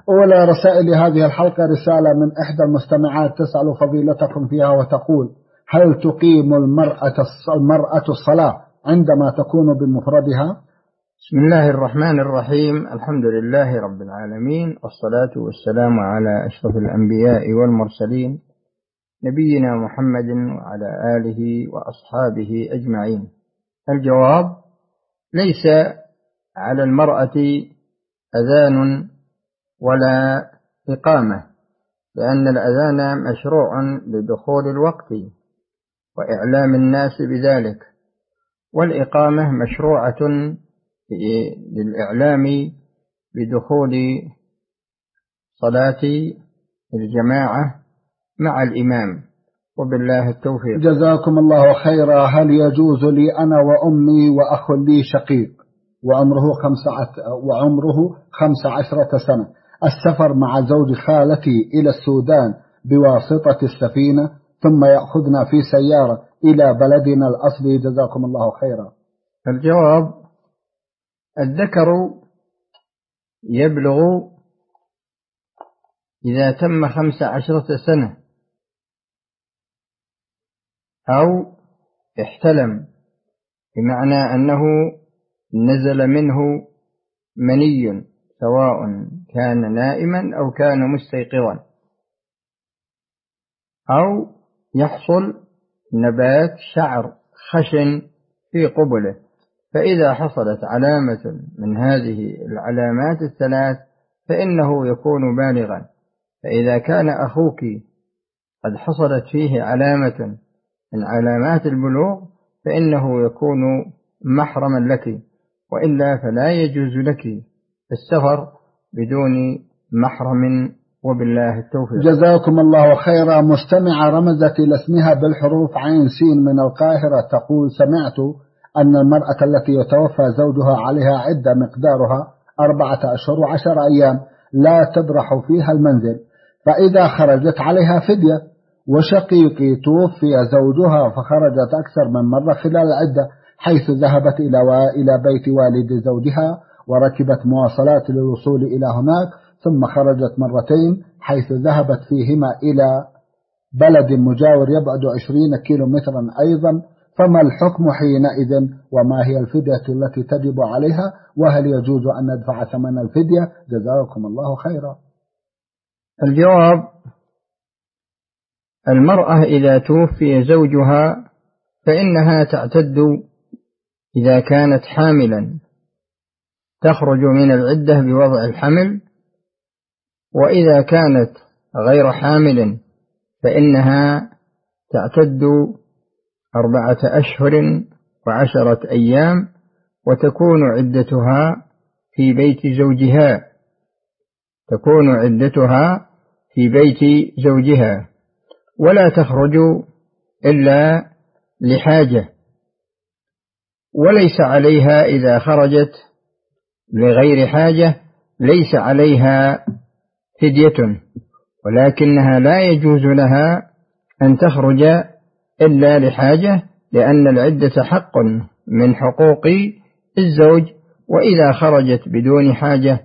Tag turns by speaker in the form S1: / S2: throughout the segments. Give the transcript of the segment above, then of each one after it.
S1: أولى رسائل هذه الحلقة رسالة من إحدى المستمعات تسأل فضيلتكم فيها وتقول: هل تقيم المرأة الصلاة عندما تكون بمفردها؟
S2: بسم الله الرحمن الرحيم. الحمد لله رب العالمين، والصلاة والسلام على أشرف الأنبياء والمرسلين، نبينا محمد وعلى آله وأصحابه أجمعين. الجواب: ليس على المرأة أذان ولا إقامة، لأن الأذان مشروع لدخول الوقت وإعلام الناس بذلك، والإقامة مشروعة للإعلام بدخول صلاة الجماعة مع الإمام، وبالله التوفيق.
S1: جزاكم الله خيرا. هل يجوز لي أنا وأمي وأخ لي شقيق وعمره 15 سنة السفر مع زوج خالتي إلى السودان بواسطة السفينة، ثم يأخذنا في سيارة إلى بلدنا الأصلي؟ جزاكم الله خيرا.
S2: الجواب: الذكر يبلغ إذا تم 15 سنة أو احتلم، بمعنى أنه نزل منه مني، سواء كان نائما أو كان مستيقظا، أو يحصل نبات شعر خشن في قبله. فإذا حصلت علامة من هذه العلامات الثلاث فإنه يكون بالغا. فإذا كان أخوك قد حصلت فيه علامة من علامات البلوغ فإنه يكون محرما لك، وإلا فلا يجوز لك السفر بدون محرم، وبالله التوفيق.
S1: جزاكم الله خيرا. مستمعة رمزت إلى اسمها بالحروف عين سين من القاهرة تقول: سمعت أن المرأة التي يتوفى زوجها عليها عدة مقدارها 14 أشهر و10 أيام لا تبرح فيها المنزل، فإذا خرجت عليها فدية، وشقيقي توفي زوجها فخرجت أكثر من مرة خلال العدة، حيث ذهبت إلى بيت والد زوجها وركبت مواصلات للوصول إلى هناك، ثم خرجت مرتين حيث ذهبت فيهما إلى بلد مجاور يبعد 20 كيلومترا أيضا، فما الحكم حينئذ؟ وما هي الفدية التي تجب عليها؟ وهل يجوز أن ندفع ثمن الفدية؟ جزاكم الله خيرا.
S2: الجواب: المرأة إذا توفي زوجها فإنها تعتد إذا كانت حاملا، تخرج من العدة بوضع الحمل، وإذا كانت غير حامل فإنها تعتد 4 أشهر و10 أيام، وتكون عدتها في بيت زوجها، ولا تخرج إلا لحاجة، وليس عليها إذا خرجت لغير حاجة ليس عليها فدية، ولكنها لا يجوز لها أن تخرج إلا لحاجة، لأن العدة حق من حقوق الزوج، وإذا خرجت بدون حاجة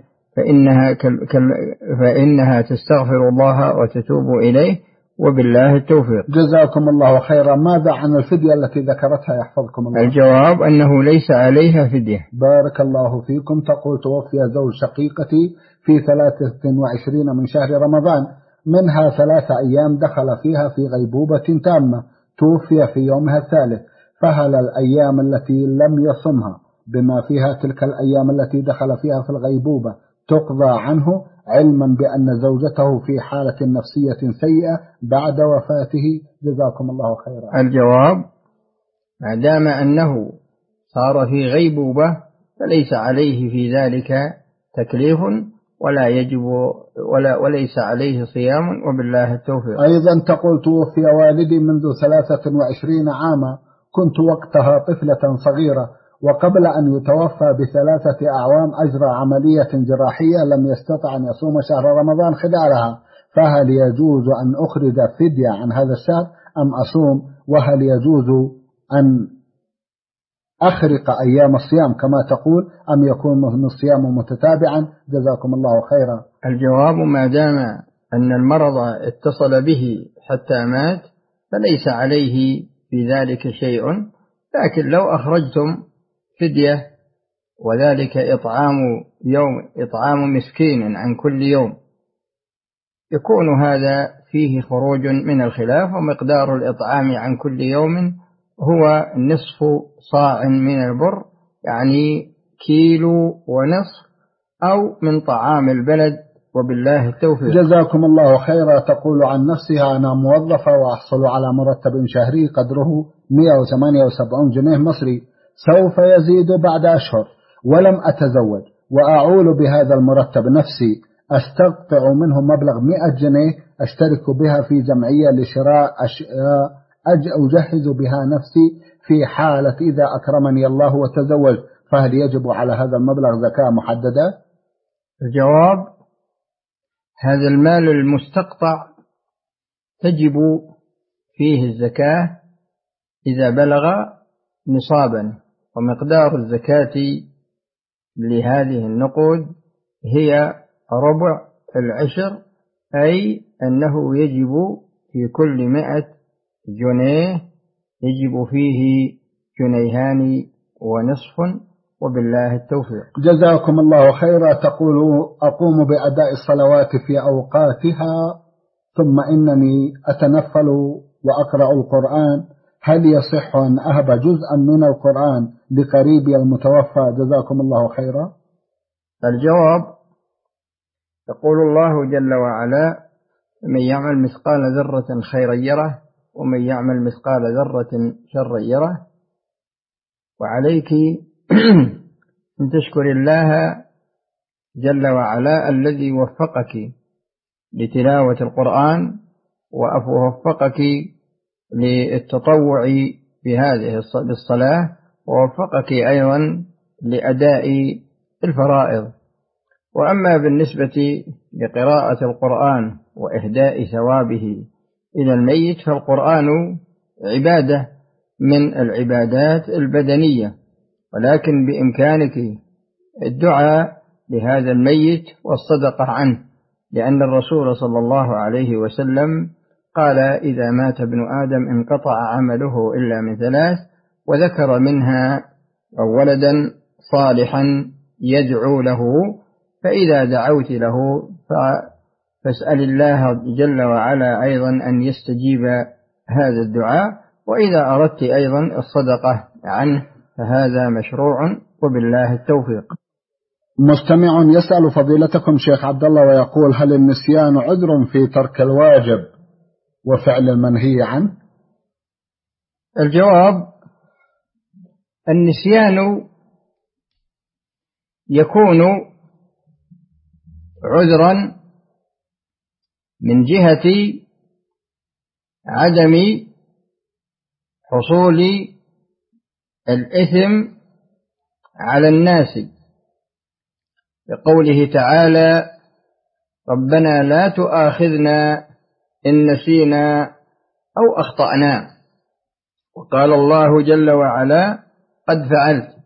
S2: فإنها تستغفر الله وتتوب إليه، وبالله التوفيق.
S1: جزاكم الله خيرا. ماذا عن الفدية التي ذكرتها يحفظكم الله؟
S2: الجواب: أنه ليس عليها فدية.
S1: بارك الله فيكم. تقول: توفي زوج شقيقتي في 23 من شهر رمضان، منها 3 أيام دخل فيها في غيبوبة تامة، توفي في يومها الثالث، فهل الأيام التي لم يصمها بما فيها تلك الأيام التي دخل فيها في الغيبوبة تقضى عنه، علما بأن زوجته في حالة نفسية سيئة بعد وفاته؟ جزاكم الله خيرا.
S2: الجواب: ما دام أنه صار في غيبوبة فليس عليه في ذلك تكليف، ولا يجب وليس عليه صيام، وبالله التوفيق.
S1: أيضا تقول: توفي والدي منذ 23 عاما، كنت وقتها طفلة صغيرة، وقبل أن يتوفى ب3 أعوام أجرى عملية جراحية لم يستطع أن يصوم شهر رمضان خلالها، فهل يجوز أن أخرج فدية عن هذا الشهر أم أصوم؟ وهل يجوز أن أخرق أيام الصيام كما تقول أم يكون الصيام متتابعا؟ جزاكم الله خيرا.
S2: الجواب: ما دام أن المرض اتصل به حتى مات فليس عليه في ذلك شيء، لكن لو أخرجتم فدية وذلك إطعام مسكين عن كل يوم، يكون هذا فيه خروج من الخلاف، ومقدار الإطعام عن كل يوم هو نصف صاع من البر، يعني 1.5 كيلو، أو من طعام البلد، وبالله التوفيق.
S1: جزاكم الله خيرا. تقول عن نفسها: أنا موظفة وأحصل على مرتب شهري قدره 178 جنيه مصري، سوف يزيد بعد أشهر، ولم أتزوج، وأعول بهذا المرتب نفسي، أستقطع منه مبلغ 100 جنيه أشترك بها في جمعية لشراء أشياء أجهز بها نفسي في حالة إذا أكرمني الله وتزوج، فهل يجب على هذا المبلغ زكاة محددة؟
S2: الجواب: هذا المال المستقطع تجب فيه الزكاة إذا بلغ نصابا، ومقدار الزكاة لهذه النقود هي 1/4 أي أنه يجب في كل 100 جنيه يجب فيه 2.5 جنيه، وبالله التوفيق.
S1: جزاكم الله خيرا. تقول: أقوم بأداء الصلوات في أوقاتها، ثم إنني أتنفل وأقرأ القرآن، هل يصح أن أهب جزءا من القرآن لقريبي المتوفى؟ جزاكم الله خيرا.
S2: الجواب: يقول الله جل وعلا: من يعمل مثقال ذرة خيرا يره، ومن يعمل مثقال ذرة شرا يره. وعليك أن تشكر الله جل وعلا الذي وفقك لتلاوة القرآن، ووفقك للتطوع بهذه الصلاة، ووفقك أيضا لأداء الفرائض. وأما بالنسبة لقراءة القرآن وإهداء ثوابه إلى الميت، فالقرآن عبادة من العبادات البدنية، ولكن بإمكانك الدعاء لهذا الميت والصدقة عنه، لأن الرسول صلى الله عليه وسلم قال: إذا مات ابن آدم انقطع عمله إلا من 3، وذكر منها ولدا صالحا يدعو له، فإذا دعوت له فاسأل الله جل وعلا أيضا أن يستجيب هذا الدعاء، وإذا أردت أيضا الصدقة عنه فهذا مشروع، وبالله التوفيق.
S1: مستمع يسأل فضيلتكم شيخ عبد الله ويقول: هل النسيان عذر في ترك الواجب وفعل المنهي عنه؟
S2: الجواب: النسيان يكون عذرا من جهة عدم حصول الإثم على الناس، لقوله تعالى: ربنا لا تؤاخذنا إن نسينا أو أخطأنا. وقال الله جل وعلا: قد فعلت.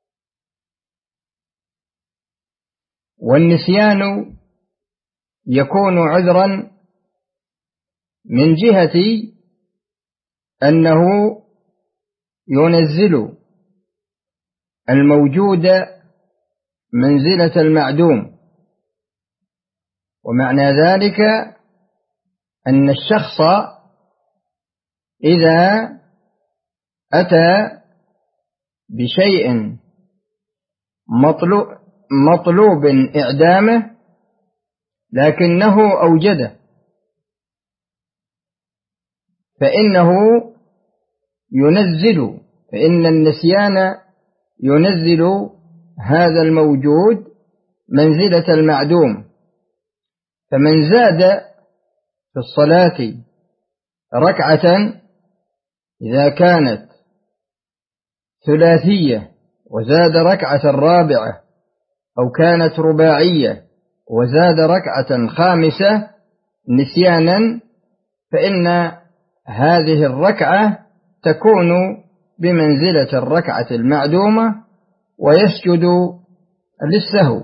S2: والنسيان يكون عذرا من جهة أنه ينزل الموجود منزلة المعدوم، ومعنى ذلك أن الشخص إذا أتى بشيء مطلوب إعدامه لكنه أوجده، فإن النسيان ينزل هذا الموجود منزلة المعدوم. فمن زاد في الصلاة ركعة إذا كانت ثلاثية وزاد ركعة رابعة، أو كانت رباعية وزاد ركعة خامسة نسيانا، فإن هذه الركعة تكون بمنزلة الركعة المعدومة ويسجد للسهو.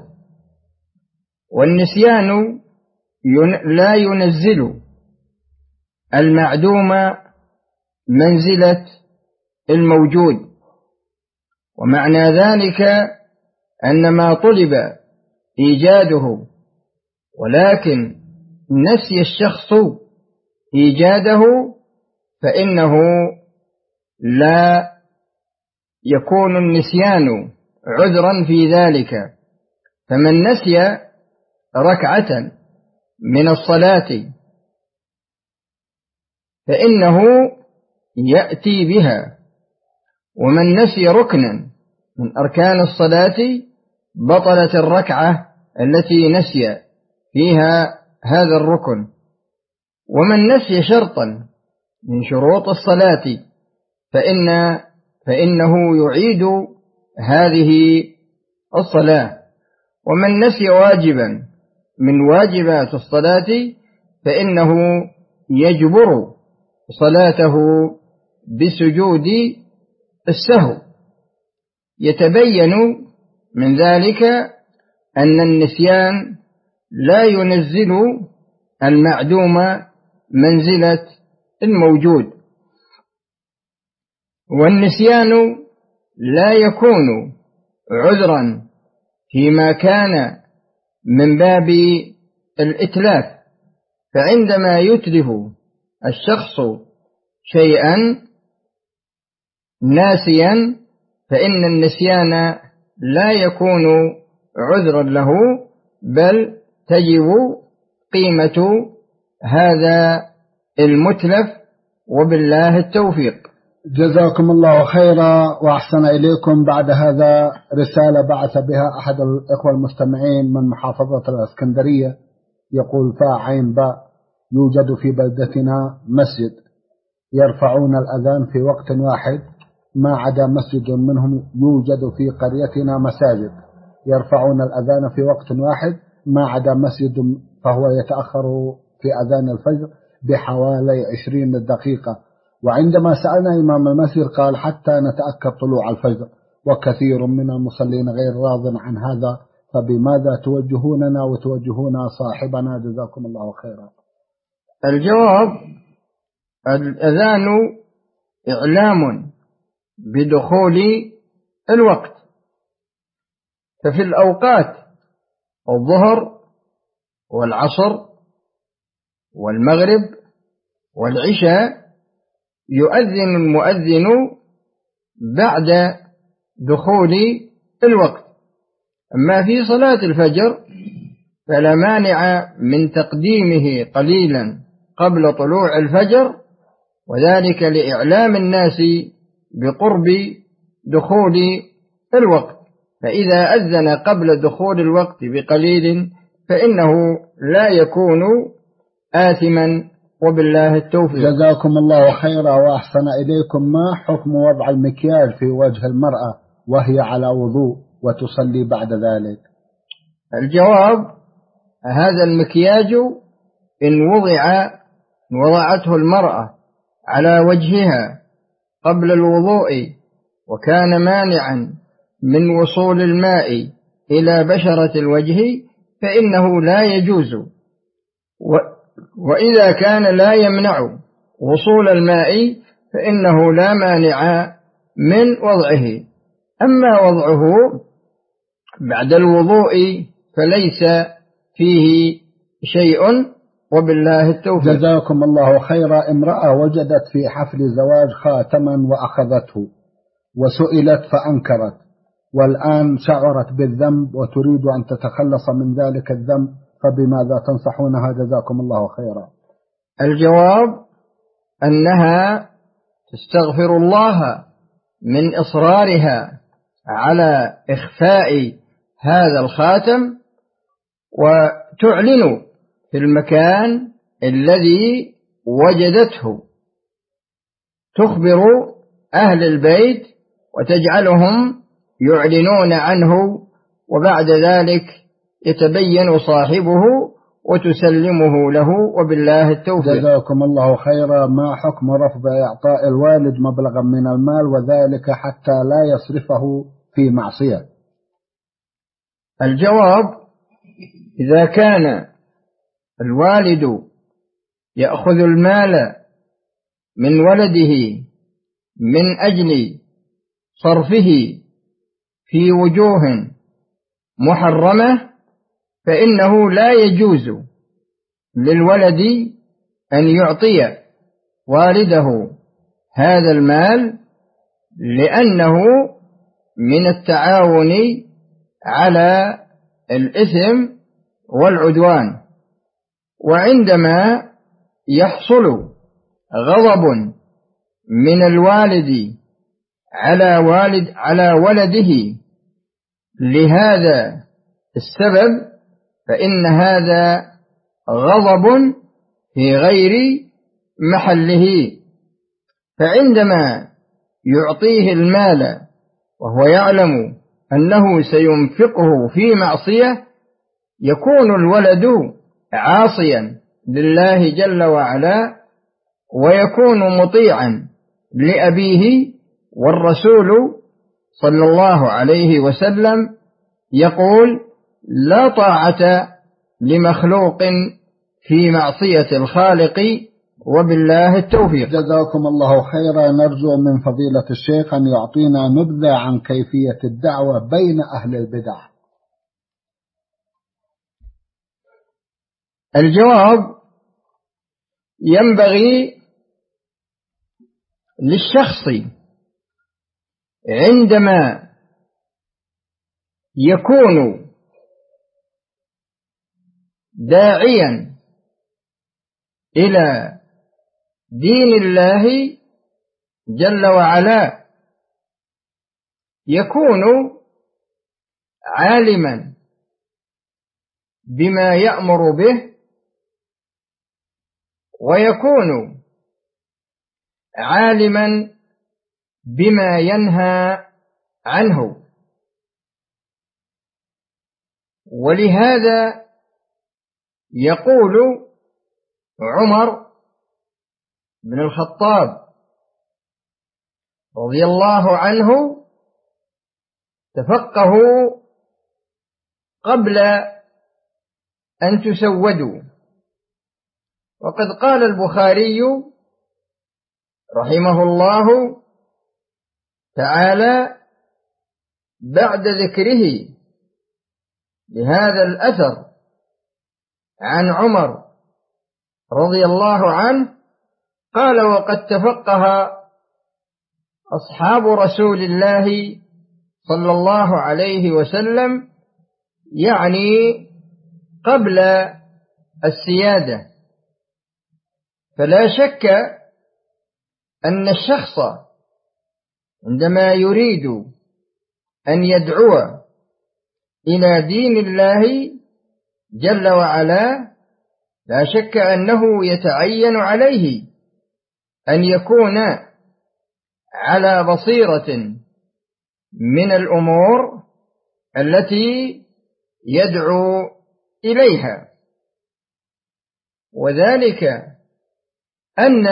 S2: والنسيان لا ينزل المعدوم منزلة الموجود، ومعنى ذلك أن ما طلب إيجاده ولكن نسي الشخص إيجاده فإنه لا يكون النسيان عذرا في ذلك. فمن نسي ركعة من الصلاة فإنه يأتي بها، ومن نسي ركنا من أركان الصلاة بطلت الركعة التي نسي فيها هذا الركن. ومن نسي شرطا من شروط الصلاة فإنه يعيد هذه الصلاة. ومن نسي واجبا من واجبات الصلاة فإنه يجبر صلاته بسجود السهو. يتبين من ذلك أن النسيان لا ينزل المعدوم منزلة الموجود، والنسيان لا يكون عذرا فيما كان من باب الإتلاف. فعندما يتلف الشخص شيئا ناسيا فإن النسيان لا يكون عذرا له، بل تجب قيمة هذا المتلف، وبالله التوفيق.
S1: جزاكم الله خيرا وأحسن إليكم. بعد هذا رسالة بعث بها أحد الإخوة المستمعين من محافظة الإسكندرية، يقول: فاعين باء، يوجد في بلدتنا مسجد يرفعون الأذان في وقت واحد ما عدا مسجد منهم. يوجد في قريتنا مساجد يرفعون الأذان في وقت واحد ما عدا مسجد، فهو يتأخر في أذان الفجر بحوالي 20 دقيقة. وعندما سألنا إمام المسجد قال: حتى نتأكد طلوع الفجر، وكثير من المصلين غير راض عن هذا، فبماذا توجهوننا وتوجهون صاحبنا؟ جزاكم الله خيرا.
S2: الجواب: الأذان إعلام بدخول الوقت، ففي الأوقات الظهر والعصر والمغرب والعشاء يؤذن المؤذن بعد دخول الوقت. أما في صلاة الفجر فلا مانع من تقديمه قليلا قبل طلوع الفجر، وذلك لإعلام الناس بقرب دخول الوقت. فإذا أذن قبل دخول الوقت بقليل فإنه لا يكون آثما، وبالله التوفيق.
S1: جزاكم الله خيرا وأحسن إليكم. ما حكم وضع المكياج في وجه المرأة وهي على وضوء وتصلي بعد ذلك؟
S2: الجواب: هذا المكياج إن وضعته المرأة على وجهها قبل الوضوء وكان مانعا من وصول الماء إلى بشرة الوجه فإنه لا يجوز، وإذا كان لا يمنع وصول الماء فإنه لا مانع من وضعه. أما وضعه بعد الوضوء فليس فيه شيء، وبالله التوفيق.
S1: جزاكم الله خيرا. امرأة وجدت في حفل زواج خاتما وأخذته وسئلت فأنكرت، والآن شعرت بالذنب وتريد أن تتخلص من ذلك الذنب، فبماذا تنصحونها؟ جزاكم الله خيرا.
S2: الجواب: أنها تستغفر الله من إصرارها على إخفاء هذا الخاتم، وتعلن في المكان الذي وجدته، تخبر أهل البيت وتجعلهم يعلنون عنه، وبعد ذلك يتبين صاحبه وتسلمه له، وبالله التوفيق.
S1: جزاكم الله خيرا. ما حكم رفض إعطاء الوالد مبلغا من المال وذلك حتى لا يصرفه في معصية؟
S2: الجواب: إذا كان الوالد يأخذ المال من ولده من أجل صرفه في وجوه محرمة، فإنه لا يجوز للولد أن يعطي والده هذا المال، لأنه من التعاون على الإثم والعدوان. وعندما يحصل غضب من الوالد على ولده لهذا السبب، فإن هذا غضب في غير محله. فعندما يعطيه المال وهو يعلم أنه سينفقه في معصية، يكون الولد عاصيا لله جل وعلا، ويكون مطيعا لأبيه. والرسول صلى الله عليه وسلم يقول: لا طاعة لمخلوق في معصية الخالق، وبالله التوفيق.
S1: جزاكم الله خيرا. نرجو من فضيلة الشيخ أن يعطينا نبذة عن كيفية الدعوة بين أهل البدع.
S2: الجواب: ينبغي للشخص عندما يكون داعيا إلى دين الله جل وعلا، يكون عالما بما يأمر به، ويكون عالما بما ينهى عنه. ولهذا يقول عمر بن الخطاب رضي الله عنه: تفقهوا قبل أن تسودوا. وقد قال البخاري رحمه الله تعالى بعد ذكره لهذا الأثر عن عمر رضي الله عنه، قال: وقد تفقه أصحاب رسول الله صلى الله عليه وسلم، يعني قبل السيادة. فلا شك أن الشخص عندما يريد أن يدعو إلى دين الله جل وعلا، لا شك أنه يتعين عليه أن يكون على بصيرة من الأمور التي يدعو إليها. وذلك أن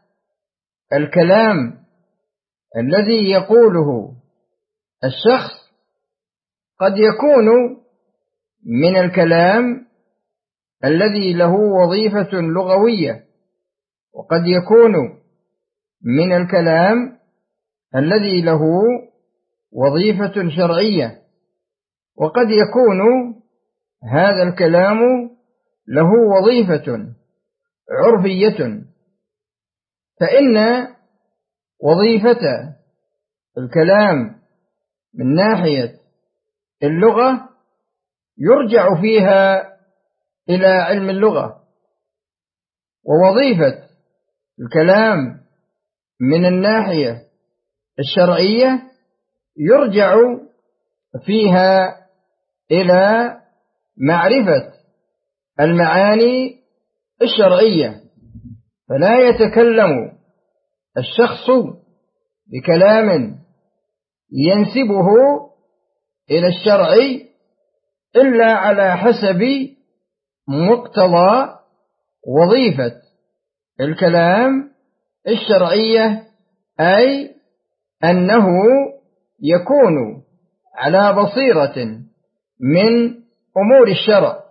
S2: الكلام الذي يقوله الشخص قد يكون من الكلام الذي له وظيفة لغوية، وقد يكون من الكلام الذي له وظيفة شرعية، وقد يكون هذا الكلام له وظيفة عرفية. فإن وظيفة الكلام من ناحية اللغة يرجع فيها إلى علم اللغة، ووظيفة الكلام من الناحية الشرعية يرجع فيها إلى معرفة المعاني الشرعية. فلا يتكلم الشخص بكلام ينسبه إلى الشرع إلا على حسب مقتضى وظيفة الكلام الشرعية، أي أنه يكون على بصيرة من أمور الشرع.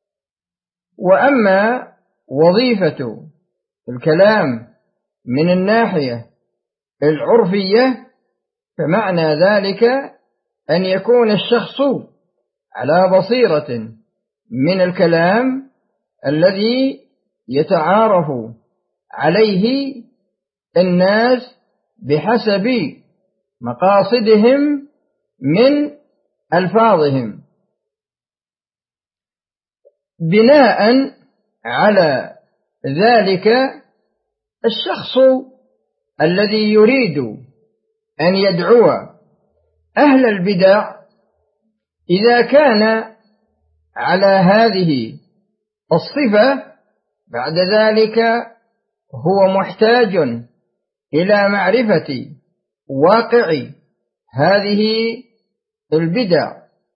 S2: وأما وظيفة الكلام من الناحية العرفية فمعنى ذلك أن يكون الشخص على بصيرة من الكلام الذي يتعارف عليه الناس بحسب مقاصدهم من ألفاظهم. بناء على ذلك الشخص الذي يريد أن يدعو أهل البدع إذا كان على هذه الصفة بعد ذلك هو محتاج إلى معرفة واقع هذه البدع،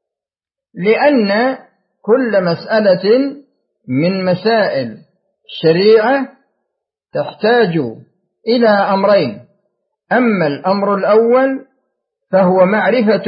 S2: لأن كل مسألة من مسائل الشريعة تحتاج إلى أمرين: أما الأمر الأول فهو معرفة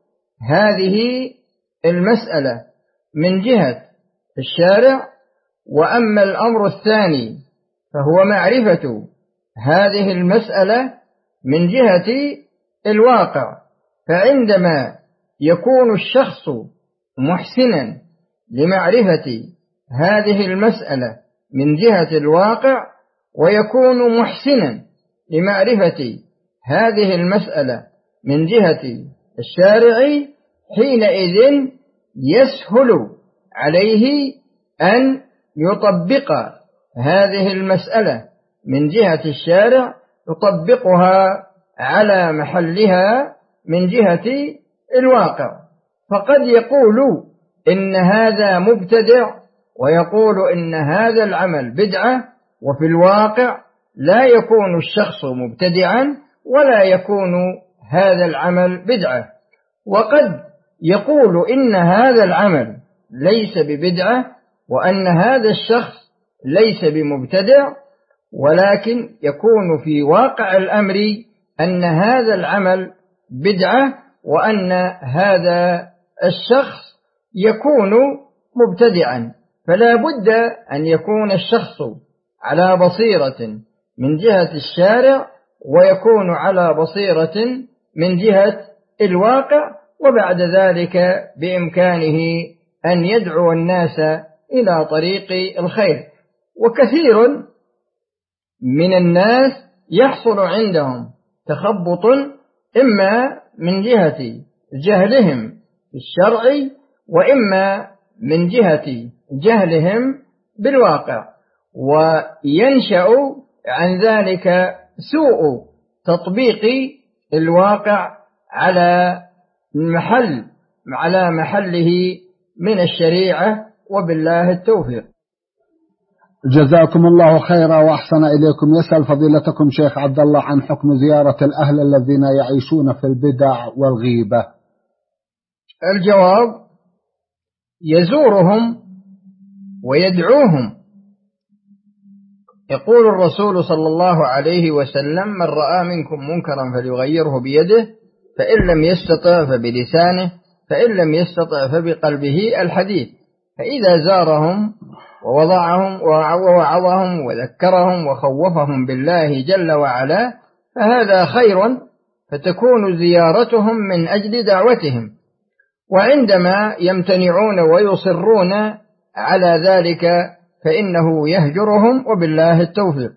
S2: هذه المسألة من جهة الشارع، وأما الأمر الثاني فهو معرفة هذه المسألة من جهة الواقع. فعندما يكون الشخص محسنا لمعرفة هذه المسألة من جهة الواقع ويكون محسنا لمعرفة هذه المسألة من جهة الشارع، حينئذ يسهل عليه أن يطبق هذه المسألة من جهة الشارع، يطبقها على محلها من جهة الواقع. فقد يقول إن هذا مبتدع ويقول إن هذا العمل بدعة، وفي الواقع لا يكون الشخص مبتدعا ولا يكون هذا العمل بدعة. وقد يقول إن هذا العمل ليس ببدعة وأن هذا الشخص ليس بمبتدع، ولكن يكون في واقع الأمر أن هذا العمل بدعة وأن هذا الشخص يكون مبتدعا. فلا بد أن يكون الشخص على بصيرة من جهة الشارع ويكون على بصيرة من جهة الواقع، وبعد ذلك بإمكانه أن يدعو الناس إلى طريق الخير. وكثير من الناس يحصل عندهم تخبط إما من جهة جهلهم في الشرع وإما من جهة جهلهم بالواقع، وينشأ عن ذلك سوء تطبيق الواقع على محله من الشريعة، وبالله التوفيق.
S1: جزاكم الله خيرا وأحسن إليكم. يسأل فضيلتكم شيخ عبد الله عن حكم زيارة الأهل الذين يعيشون في البدع والغيبة.
S2: الجواب: يزورهم ويدعوهم. يقول الرسول صلى الله عليه وسلم: من رأى منكم منكرا فليغيره بيده، فإن لم يستطع فبلسانه، فإن لم يستطع فبقلبه الحديث. فإذا زارهم ووعظهم وذكرهم وخوفهم بالله جل وعلا فهذا خير، فتكون زيارتهم من أجل دعوتهم. وعندما يمتنعون ويصرون على ذلك فإنه يهجرهم، وبالله التوفيق.